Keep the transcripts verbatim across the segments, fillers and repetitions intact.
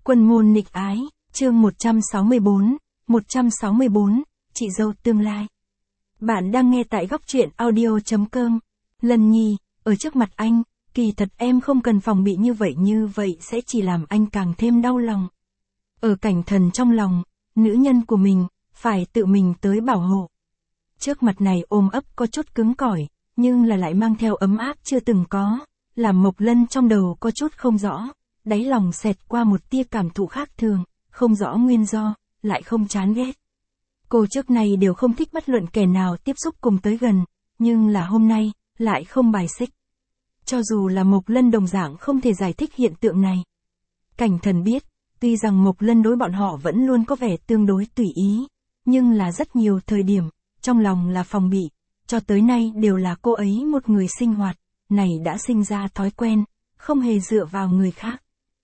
Quân môn nghịch ái, chương một trăm sáu mươi tư, một trăm sáu mươi tư, chị dâu tương lai. Bạn đang nghe tại góc truyện audio chấm com. Lân Nhi, ở trước mặt anh, kỳ thật em không cần phòng bị như vậy như vậy sẽ chỉ làm anh càng thêm đau lòng. Ở Cảnh Thần trong lòng, nữ nhân của mình, phải tự mình tới bảo hộ. Trước mặt này ôm ấp có chút cứng cỏi, nhưng là lại mang theo ấm áp chưa từng có, làm Mộc Lân trong đầu có chút không rõ, đáy lòng xẹt qua một tia cảm thụ khác thường, không rõ nguyên do, lại không chán ghét. Cô trước này đều không thích bất luận kẻ nào tiếp xúc cùng tới gần, nhưng là hôm nay, lại không bài xích. Cho dù là Mộc Lân đồng dạng không thể giải thích hiện tượng này. Cảnh Thần biết, tuy rằng Mộc Lân đối bọn họ vẫn luôn có vẻ tương đối tùy ý, nhưng là rất nhiều thời điểm, trong lòng là phòng bị, cho tới nay đều là cô ấy một người sinh hoạt, này đã sinh ra thói quen, không hề dựa vào người khác.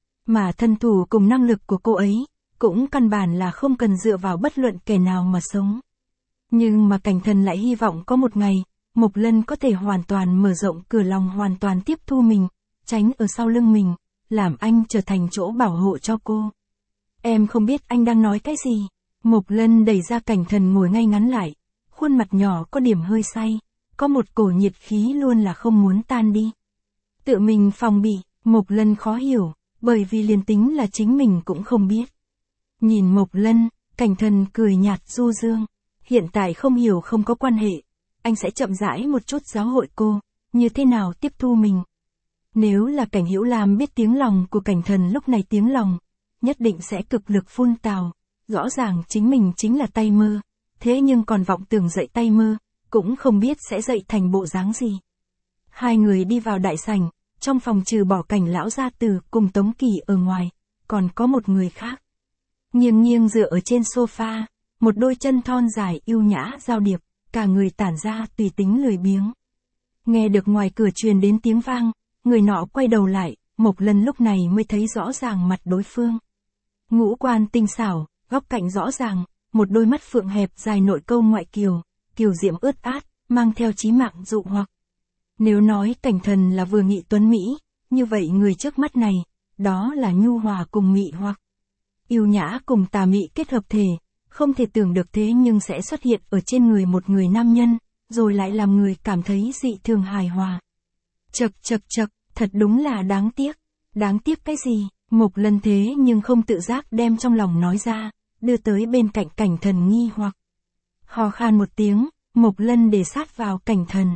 Mà thân thủ cùng năng lực của cô ấy, cũng căn bản là không cần dựa vào bất luận kẻ nào mà sống. Nhưng mà Cảnh Thần lại hy vọng có một ngày, Mộc Lân có thể hoàn toàn mở rộng cửa lòng hoàn toàn tiếp thu mình, tránh ở sau lưng mình, làm anh trở thành chỗ bảo hộ cho cô. Em không biết anh đang nói cái gì. Mộc Lân đẩy ra Cảnh Thần ngồi ngay ngắn lại, khuôn mặt nhỏ có điểm hơi say, có một cổ nhiệt khí luôn là không muốn tan đi. Tự mình phòng bị, Mộc Lân khó hiểu, bởi vì liền tính là chính mình cũng không biết. Nhìn Mộc Lân, Cảnh Thần cười nhạt du dương, hiện tại không hiểu không có quan hệ, anh sẽ chậm rãi một chút giáo hội cô, như thế nào tiếp thu mình. Nếu là Cảnh Hữu Lam biết tiếng lòng của Cảnh Thần lúc này tiếng lòng, nhất định sẽ cực lực phun tào, rõ ràng chính mình chính là tay mơ, thế nhưng còn vọng tưởng dậy tay mơ, cũng không biết sẽ dậy thành bộ dáng gì. Hai người đi vào đại sảnh, trong phòng trừ bỏ Cảnh lão gia tử cùng Tống Kỳ ở ngoài, còn có một người khác. Nghiêng nghiêng dựa ở trên sofa, một đôi chân thon dài yêu nhã giao điệp, cả người tản ra tùy tính lười biếng. Nghe được ngoài cửa truyền đến tiếng vang, người nọ quay đầu lại, Mộc Lân lúc này mới thấy rõ ràng mặt đối phương. Ngũ quan tinh xảo, góc cạnh rõ ràng, một đôi mắt phượng hẹp dài nội câu ngoại kiều, kiều diễm ướt át, mang theo chí mạng dụ hoặc. Nếu nói Cảnh Thần là vừa nghị tuấn mỹ, như vậy người trước mắt này, đó là nhu hòa cùng mị hoặc. Yêu nhã cùng tà mị kết hợp thể, không thể tưởng được thế nhưng sẽ xuất hiện ở trên người một người nam nhân, rồi lại làm người cảm thấy dị thường hài hòa. Chậc chậc chậc, thật đúng là đáng tiếc. Đáng tiếc cái gì? Mộc Lân thế nhưng không tự giác đem trong lòng nói ra, đưa tới bên cạnh Cảnh Thần nghi hoặc. Hò khan một tiếng, Mộc Lân để sát vào Cảnh Thần.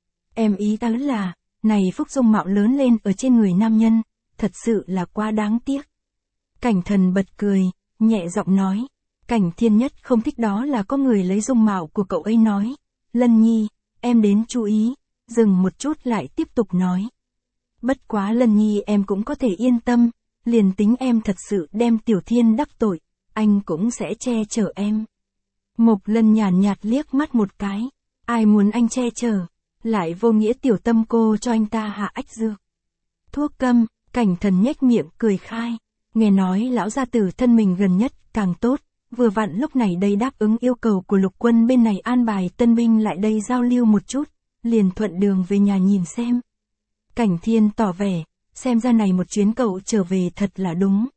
Em ý ta là, này phúc dung mạo lớn lên ở trên người nam nhân, thật sự là quá đáng tiếc. Cảnh Thần bật cười, nhẹ giọng nói. Cảnh Thiên Nhất không thích đó là có người lấy dung mạo của cậu ấy nói. Lân Nhi, em đến chú ý, dừng một chút lại tiếp tục nói. Bất quá Lân Nhi em cũng có thể yên tâm, liền tính em thật sự đem Tiểu Thiên đắc tội, anh cũng sẽ che chở em. Mộc Lân nhàn nhạt liếc mắt một cái, ai muốn anh che chở, lại vô nghĩa tiểu tâm cô cho anh ta hạ ách dược. Thuốc câm, Cảnh Thần nhếch miệng cười khai, nghe nói lão gia tử thân mình gần nhất càng tốt, vừa vặn lúc này đây đáp ứng yêu cầu của lục quân bên này an bài tân binh lại đây giao lưu một chút, liền thuận đường về nhà nhìn xem. Cảnh Thiên tỏ vẻ, xem ra này một chuyến cậu trở về thật là đúng.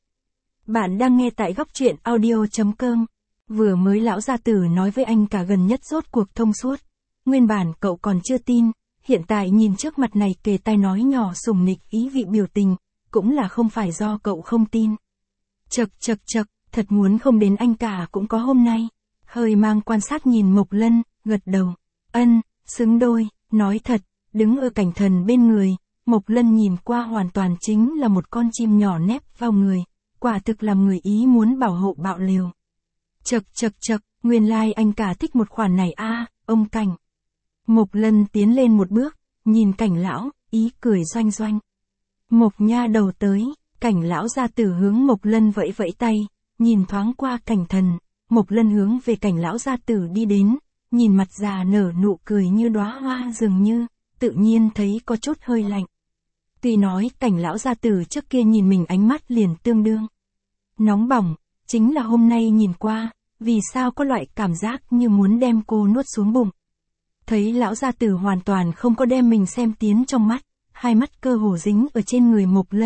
Bạn đang nghe tại góc truyện audio chấm com. Vừa mới lão gia tử nói với anh cả gần nhất rốt cuộc thông suốt. Nguyên bản cậu còn chưa tin, hiện tại nhìn trước mặt này kề tai nói nhỏ sùng nịch ý vị biểu tình, cũng là không phải do cậu không tin. Chậc chậc chậc, thật muốn không đến anh cả cũng có hôm nay. Hơi mang quan sát nhìn Mộc Lân, gật đầu. Ân, xứng đôi, nói thật, đứng ở Cảnh Thần bên người, Mộc Lân nhìn qua hoàn toàn chính là một con chim nhỏ nép vào người, quả thực làm người ý muốn bảo hộ bạo liều. Chậc chậc chậc, nguyên lai like anh cả thích một khoản này a, à, ông Cảnh. Mộc Lân tiến lên một bước, nhìn Cảnh lão, ý cười doanh doanh. Mộc nha đầu tới, Cảnh lão gia tử hướng Mộc Lân vẫy vẫy tay, nhìn thoáng qua Cảnh Thần, Mộc Lân hướng về Cảnh lão gia tử đi đến, nhìn mặt già nở nụ cười như đóa hoa dường như, tự nhiên thấy có chút hơi lạnh. Tuy nói Cảnh lão gia tử trước kia nhìn mình ánh mắt liền tương đương nóng bỏng, chính là hôm nay nhìn qua, vì sao có loại cảm giác như muốn đem cô nuốt xuống bụng. Thấy lão gia tử hoàn toàn không có đem mình xem tiến trong mắt, hai mắt cơ hồ dính ở trên người Mộc Lân,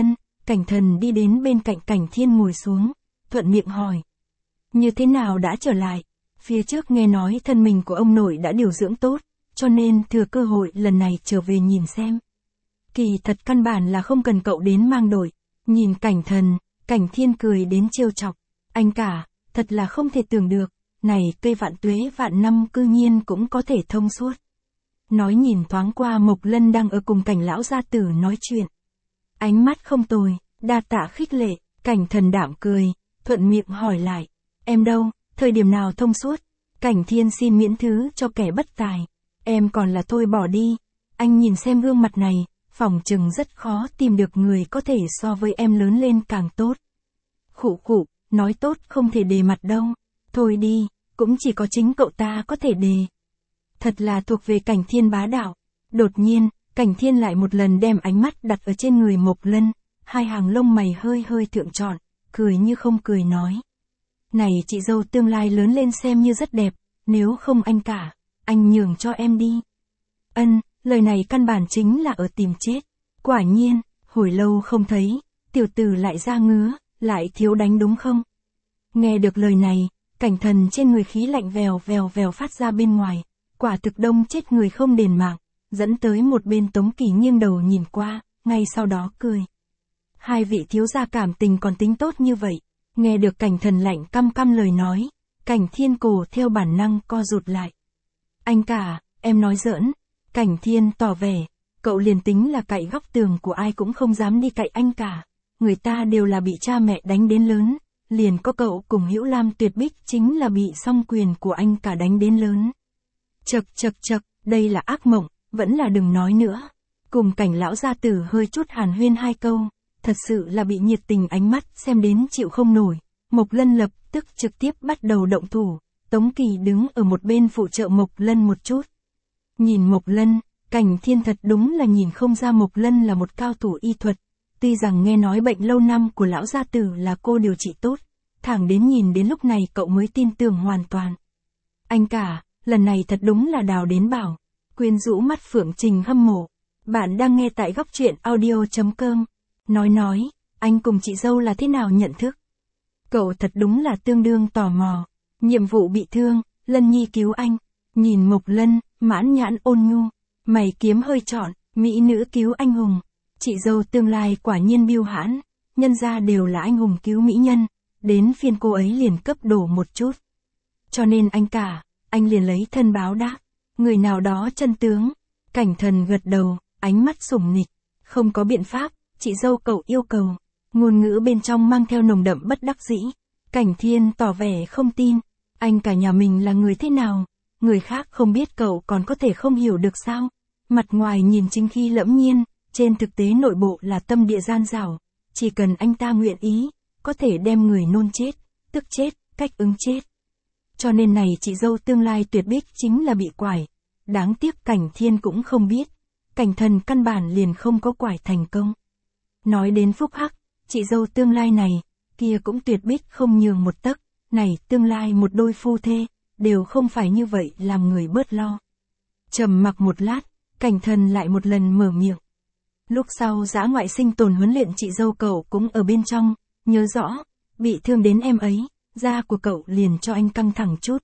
Cảnh Thần đi đến bên cạnh Cảnh Thiên ngồi xuống, thuận miệng hỏi. Như thế nào đã trở lại? Phía trước nghe nói thân mình của ông nội đã điều dưỡng tốt, cho nên thừa cơ hội lần này trở về nhìn xem. Kỳ thật căn bản là không cần cậu đến mang đội. Nhìn Cảnh Thần, Cảnh Thiên cười đến trêu chọc. Anh cả, thật là không thể tưởng được, này cây vạn tuế vạn năm cư nhiên cũng có thể thông suốt. Nói nhìn thoáng qua Mộc Lân đang ở cùng Cảnh lão gia tử nói chuyện. Ánh mắt không tồi, đa tạ khích lệ, Cảnh Thần đạm cười, thuận miệng hỏi lại. Em đâu, thời điểm nào thông suốt? Cảnh Thiên xin miễn thứ cho kẻ bất tài. Em còn là thôi bỏ đi. Anh nhìn xem gương mặt này, phỏng chừng rất khó tìm được người có thể so với em lớn lên càng tốt. Khụ khụ, nói tốt không thể đề mặt đâu. Thôi đi, cũng chỉ có chính cậu ta có thể đề. Thật là thuộc về Cảnh Thiên bá đạo. Đột nhiên, Cảnh Thiên lại một lần đem ánh mắt đặt ở trên người Mộc Lân, hai hàng lông mày hơi hơi thượng trọn, cười như không cười nói. Này chị dâu tương lai lớn lên xem như rất đẹp, nếu không anh cả, anh nhường cho em đi. Ân, lời này căn bản chính là ở tìm chết. Quả nhiên, hồi lâu không thấy, tiểu tử lại ra ngứa, lại thiếu đánh đúng không? Nghe được lời này, Cảnh Thần trên người khí lạnh vèo vèo vèo phát ra bên ngoài, quả thực đông chết người không đền mạng, dẫn tới một bên Tống Kỳ nghiêng đầu nhìn qua, ngay sau đó cười. Hai vị thiếu gia cảm tình còn tính tốt như vậy, nghe được Cảnh Thần lạnh căm căm lời nói, Cảnh Thiên cổ theo bản năng co rụt lại. Anh cả, em nói giỡn. Cảnh Thiên tỏ vẻ, cậu liền tính là cậy góc tường của ai cũng không dám đi cậy anh cả, người ta đều là bị cha mẹ đánh đến lớn, liền có cậu cùng Hữu Lam Tuyệt Bích chính là bị song quyền của anh cả đánh đến lớn. Chật chật chật, đây là ác mộng, vẫn là đừng nói nữa. Cùng Cảnh lão gia tử hơi chút hàn huyên hai câu, thật sự là bị nhiệt tình ánh mắt xem đến chịu không nổi. Mộc Lân lập tức trực tiếp bắt đầu động thủ, Tống Kỳ đứng ở một bên phụ trợ Mộc Lân một chút. Nhìn Mộc Lân, Cảnh Thiên thật đúng là nhìn không ra Mộc Lân là một cao thủ y thuật, tuy rằng nghe nói bệnh lâu năm của lão gia tử là cô điều trị tốt, thẳng đến nhìn đến lúc này cậu mới tin tưởng hoàn toàn. Anh cả, lần này thật đúng là đào đến bảo. Quyến rũ mắt Phượng Trình hâm mộ. Bạn đang nghe tại góc truyện audio chấm com. Nói nói, anh cùng chị dâu là thế nào nhận thức? Cậu thật đúng là tương đương tò mò. Nhiệm vụ bị thương, Lân Nhi cứu anh. Nhìn Mộc Lân, mãn nhãn ôn nhu. Mày kiếm hơi trọn, mỹ nữ cứu anh hùng. Chị dâu tương lai quả nhiên biêu hãn. Nhân ra đều là anh hùng cứu mỹ nhân. Đến phiên cô ấy liền cấp đổ một chút. Cho nên anh cả, anh liền lấy thân báo đáp. Người nào đó chân tướng. Cảnh Thần gật đầu, ánh mắt sủng nịch. Không có biện pháp, chị dâu cậu yêu cầu. Ngôn ngữ bên trong mang theo nồng đậm bất đắc dĩ. Cảnh Thiên tỏ vẻ không tin. Anh cả nhà mình là người thế nào? Người khác không biết cậu còn có thể không hiểu được sao? Mặt ngoài nhìn chính khi lẫm nhiên, trên thực tế nội bộ là tâm địa gian dảo. Chỉ cần anh ta nguyện ý, có thể đem người nôn chết, tức chết, cách ứng chết. Cho nên này chị dâu tương lai Tuyệt Bích chính là bị quải. Đáng tiếc Cảnh Thiên cũng không biết. Cảnh Thần căn bản liền không có quải thành công. Nói đến phúc hắc, chị dâu tương lai này, kia cũng Tuyệt Bích không nhường một tấc. Này tương lai một đôi phu thê, đều không phải như vậy làm người bớt lo. Trầm mặc một lát, Cảnh Thần lại một lần mở miệng. Lúc sau dã ngoại sinh tồn huấn luyện chị dâu cậu cũng ở bên trong, nhớ rõ, bị thương đến em ấy, da của cậu liền cho anh căng thẳng chút.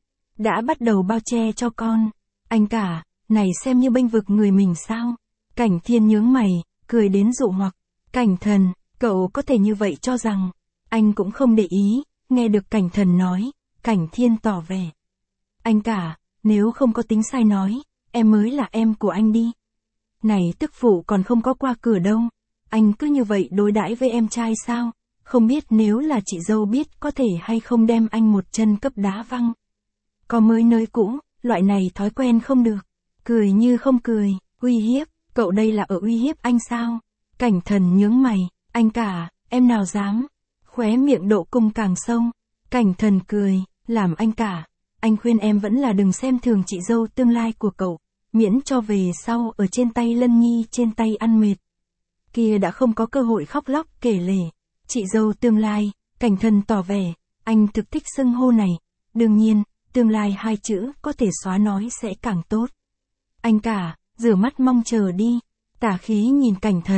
Đã bắt đầu bao che cho con. Anh cả, này xem như bênh vực người mình sao? Cảnh Thiên nhướng mày, cười đến dụ hoặc. Cảnh Thần, cậu có thể như vậy cho rằng, anh cũng không để ý, nghe được Cảnh Thần nói, Cảnh Thiên tỏ vẻ. Anh cả, nếu không có tính sai nói, em mới là em của anh đi. Này tức phụ còn không có qua cửa đâu, anh cứ như vậy đối đãi với em trai sao? Không biết nếu là chị dâu biết có thể hay không đem anh một chân cấp đá văng. Có mới nơi cũ, loại này thói quen không được. Cười như không cười, uy hiếp, cậu đây là ở uy hiếp anh sao? Cảnh Thần nhướng mày, anh cả, em nào dám? Khóe miệng độ cung càng sâu. Cảnh Thần cười, làm anh cả, anh khuyên em vẫn là đừng xem thường chị dâu tương lai của cậu, miễn cho về sau ở trên tay Lân Nhi trên tay ăn mệt. Kia đã không có cơ hội khóc lóc kể lể. Chị dâu tương lai, Cảnh Thần tỏ vẻ, anh thực thích xưng hô này. Đương nhiên, tương lai hai chữ có thể xóa nói sẽ càng tốt. Anh cả, rửa mắt mong chờ đi. Tả khí nhìn Cảnh Thần,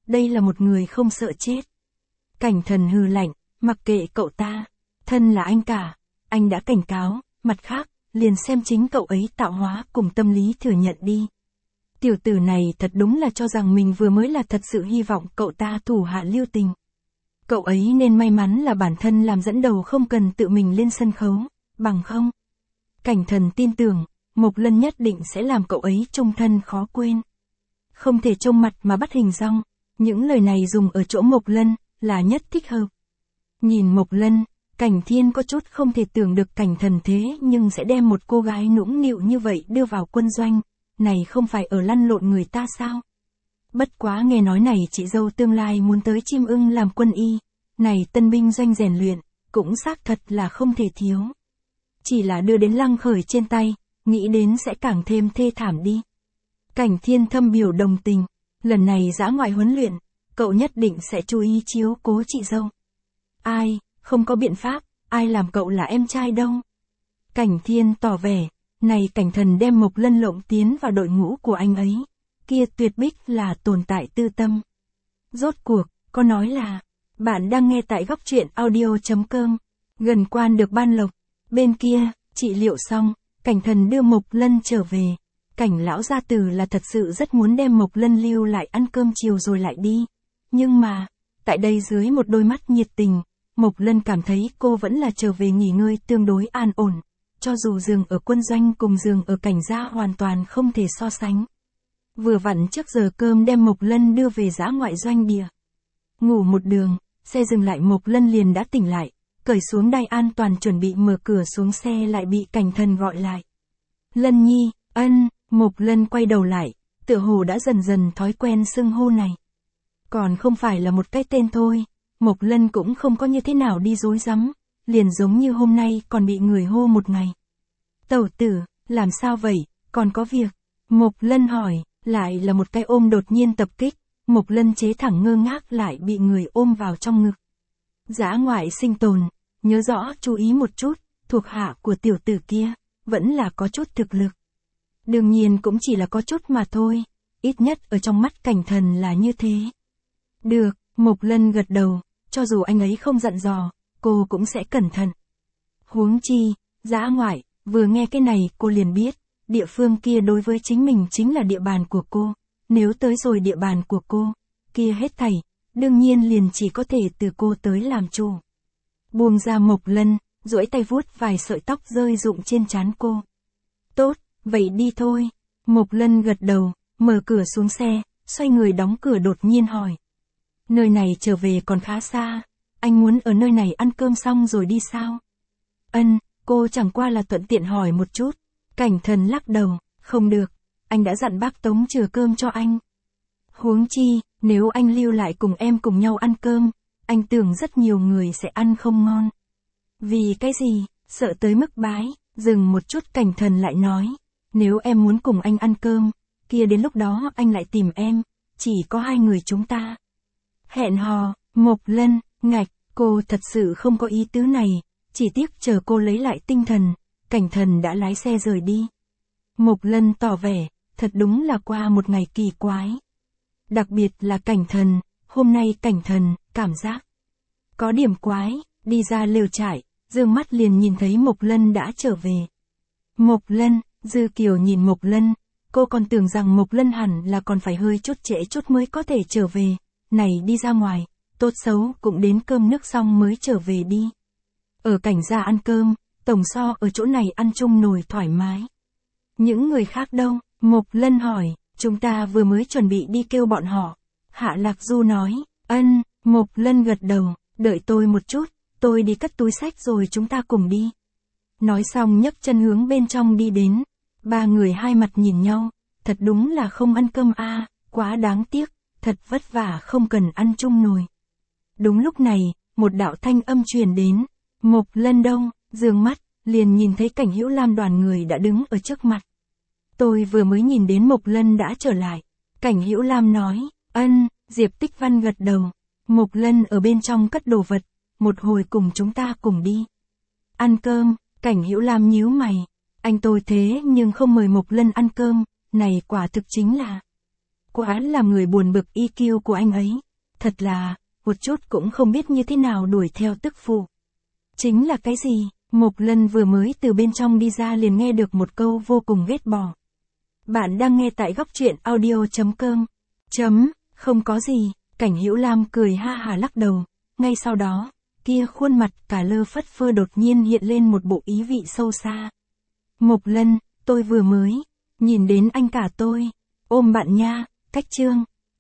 đây là một người không sợ chết. Cảnh Thần hừ lạnh, mặc kệ cậu ta, thân là anh cả, anh đã cảnh cáo, mặt khác, liền xem chính cậu ấy tạo hóa cùng tâm lý thừa nhận đi. Tiểu tử này thật đúng là cho rằng mình vừa mới là thật sự hy vọng cậu ta thủ hạ lưu tình. Cậu ấy nên may mắn là bản thân làm dẫn đầu không cần tự mình lên sân khấu, bằng không. Cảnh Thần tin tưởng, Mộc Lân nhất định sẽ làm cậu ấy chung thân khó quên. Không thể trông mặt mà bắt hình dong, những lời này dùng ở chỗ Mộc Lân, là nhất thích hợp. Nhìn Mộc Lân, Cảnh Thiên có chút không thể tưởng được Cảnh Thần thế nhưng sẽ đem một cô gái nũng nịu như vậy đưa vào quân doanh, này không phải ở lăn lộn người ta sao? Bất quá nghe nói này chị dâu tương lai muốn tới Chim Ưng làm quân y, này tân binh doanh rèn luyện, cũng xác thật là không thể thiếu. Chỉ là đưa đến Lăng Khởi trên tay, nghĩ đến sẽ càng thêm thê thảm đi. Cảnh Thiên thâm biểu đồng tình, lần này dã ngoại huấn luyện, cậu nhất định sẽ chú ý chiếu cố chị dâu. Ai, không có biện pháp, ai làm cậu là em trai đâu. Cảnh Thiên tỏ vẻ, này Cảnh Thần đem Mộc Lân lộng tiến vào đội ngũ của anh ấy, kia tuyệt bích là tồn tại tư tâm. Rốt cuộc, có nói là, bạn đang nghe tại góc truyện audio chấm com, gần quan được ban lộc, bên kia, trị liệu xong, Cảnh Thần đưa Mộc Lân trở về. Cảnh lão gia tử là thật sự rất muốn đem Mộc Lân lưu lại ăn cơm chiều rồi lại đi. Nhưng mà, tại đây dưới một đôi mắt nhiệt tình, Mộc Lân cảm thấy cô vẫn là trở về nghỉ ngơi tương đối an ổn. Cho dù giường ở quân doanh cùng giường ở Cảnh gia hoàn toàn không thể so sánh. Vừa vặn trước giờ cơm đem Mộc Lân đưa về dã ngoại doanh địa. Ngủ một đường, xe dừng lại Mộc Lân liền đã tỉnh lại, cởi xuống đai an toàn chuẩn bị mở cửa xuống xe lại bị Cảnh Thần gọi lại. Lân Nhi, ân. Mộc Lân quay đầu lại, tựa hồ đã dần dần thói quen xưng hô này. Còn không phải là một cái tên thôi, Mộc Lân cũng không có như thế nào đi dối rắm, liền giống như hôm nay còn bị người hô một ngày. Tẩu tử, làm sao vậy, còn có việc? Mộc Lân hỏi, lại là một cái ôm đột nhiên tập kích, Mộc Lân chế thẳng ngơ ngác lại bị người ôm vào trong ngực. Dã ngoại sinh tồn, nhớ rõ chú ý một chút, thuộc hạ của tiểu tử kia, vẫn là có chút thực lực. Đương nhiên cũng chỉ là có chút mà thôi, ít nhất ở trong mắt Cảnh Thần là như thế. Được, Mộc Lân gật đầu, cho dù anh ấy không dặn dò, cô cũng sẽ cẩn thận. Huống chi, dã ngoại, vừa nghe cái này cô liền biết, địa phương kia đối với chính mình chính là địa bàn của cô, nếu tới rồi địa bàn của cô, kia hết thảy, đương nhiên liền chỉ có thể từ cô tới làm chủ. Buông ra Mộc Lân, duỗi tay vuốt vài sợi tóc rơi rụng trên trán cô. Tốt. Vậy đi thôi. Mộc Lân gật đầu, mở cửa xuống xe, xoay người đóng cửa đột nhiên hỏi. Nơi này trở về còn khá xa, anh muốn ở nơi này ăn cơm xong rồi đi sao? Ân, cô chẳng qua là thuận tiện hỏi một chút. Cảnh Thần lắc đầu, không được, anh đã dặn bác Tống chừa cơm cho anh. Huống chi, nếu anh lưu lại cùng em cùng nhau ăn cơm, anh tưởng rất nhiều người sẽ ăn không ngon. Vì cái gì, sợ tới mức bái, dừng một chút Cảnh Thần lại nói. Nếu em muốn cùng anh ăn cơm, kia đến lúc đó anh lại tìm em, chỉ có hai người chúng ta. Hẹn hò, Mộc Lân, ngạch, cô thật sự không có ý tứ này, chỉ tiếc chờ cô lấy lại tinh thần, Cảnh Thần đã lái xe rời đi. Mộc Lân tỏ vẻ, thật đúng là qua một ngày kỳ quái. Đặc biệt là Cảnh Thần, hôm nay Cảnh Thần, cảm giác có điểm quái, đi ra lều trại, dương mắt liền nhìn thấy Mộc Lân đã trở về. Mộc Lân, Dư Kiều nhìn Mộc Lân, cô còn tưởng rằng Mộc Lân hẳn là còn phải hơi chút trễ chút mới có thể trở về, này đi ra ngoài, tốt xấu cũng đến cơm nước xong mới trở về đi. Ở Cảnh gia ăn cơm, tổng so ở chỗ này ăn chung nồi thoải mái. Những người khác đâu? Mộc Lân hỏi, chúng ta vừa mới chuẩn bị đi kêu bọn họ. Hạ Lạc Du nói, ân, Mộc Lân gật đầu, đợi tôi một chút, tôi đi cất túi xách rồi chúng ta cùng đi. Nói xong nhấc chân hướng bên trong đi đến. Ba người hai mặt nhìn nhau, thật đúng là không ăn cơm a, à, quá đáng tiếc, thật vất vả không cần ăn chung nồi. Đúng lúc này, một đạo thanh âm truyền đến, Mộc Lân đâu, dương mắt, liền nhìn thấy Cảnh Hữu Lam đoàn người đã đứng ở trước mặt. Tôi vừa mới nhìn đến Mộc Lân đã trở lại. Cảnh Hữu Lam nói, ân, Diệp Tích Văn gật đầu. Mộc Lân ở bên trong cất đồ vật, một hồi cùng chúng ta cùng đi. Ăn cơm, Cảnh Hữu Lam nhíu mày. Anh tôi thế nhưng không mời Mộc Lân ăn cơm, này quả thực chính là quá làm người buồn bực i kiu của anh ấy. Thật là, một chút cũng không biết như thế nào đuổi theo tức phụ. Chính là cái gì? Mộc Lân vừa mới từ bên trong đi ra liền nghe được một câu vô cùng ghét bỏ. Bạn đang nghe tại góc truyện audio.com. Chấm, không có gì, Cảnh Hữu Lam cười ha hà lắc đầu. Ngay sau đó, kia khuôn mặt cả lơ phất phơ đột nhiên hiện lên một bộ ý vị sâu xa. Mộc Lân, tôi vừa mới nhìn đến anh cả tôi ôm bạn nha, cách chương.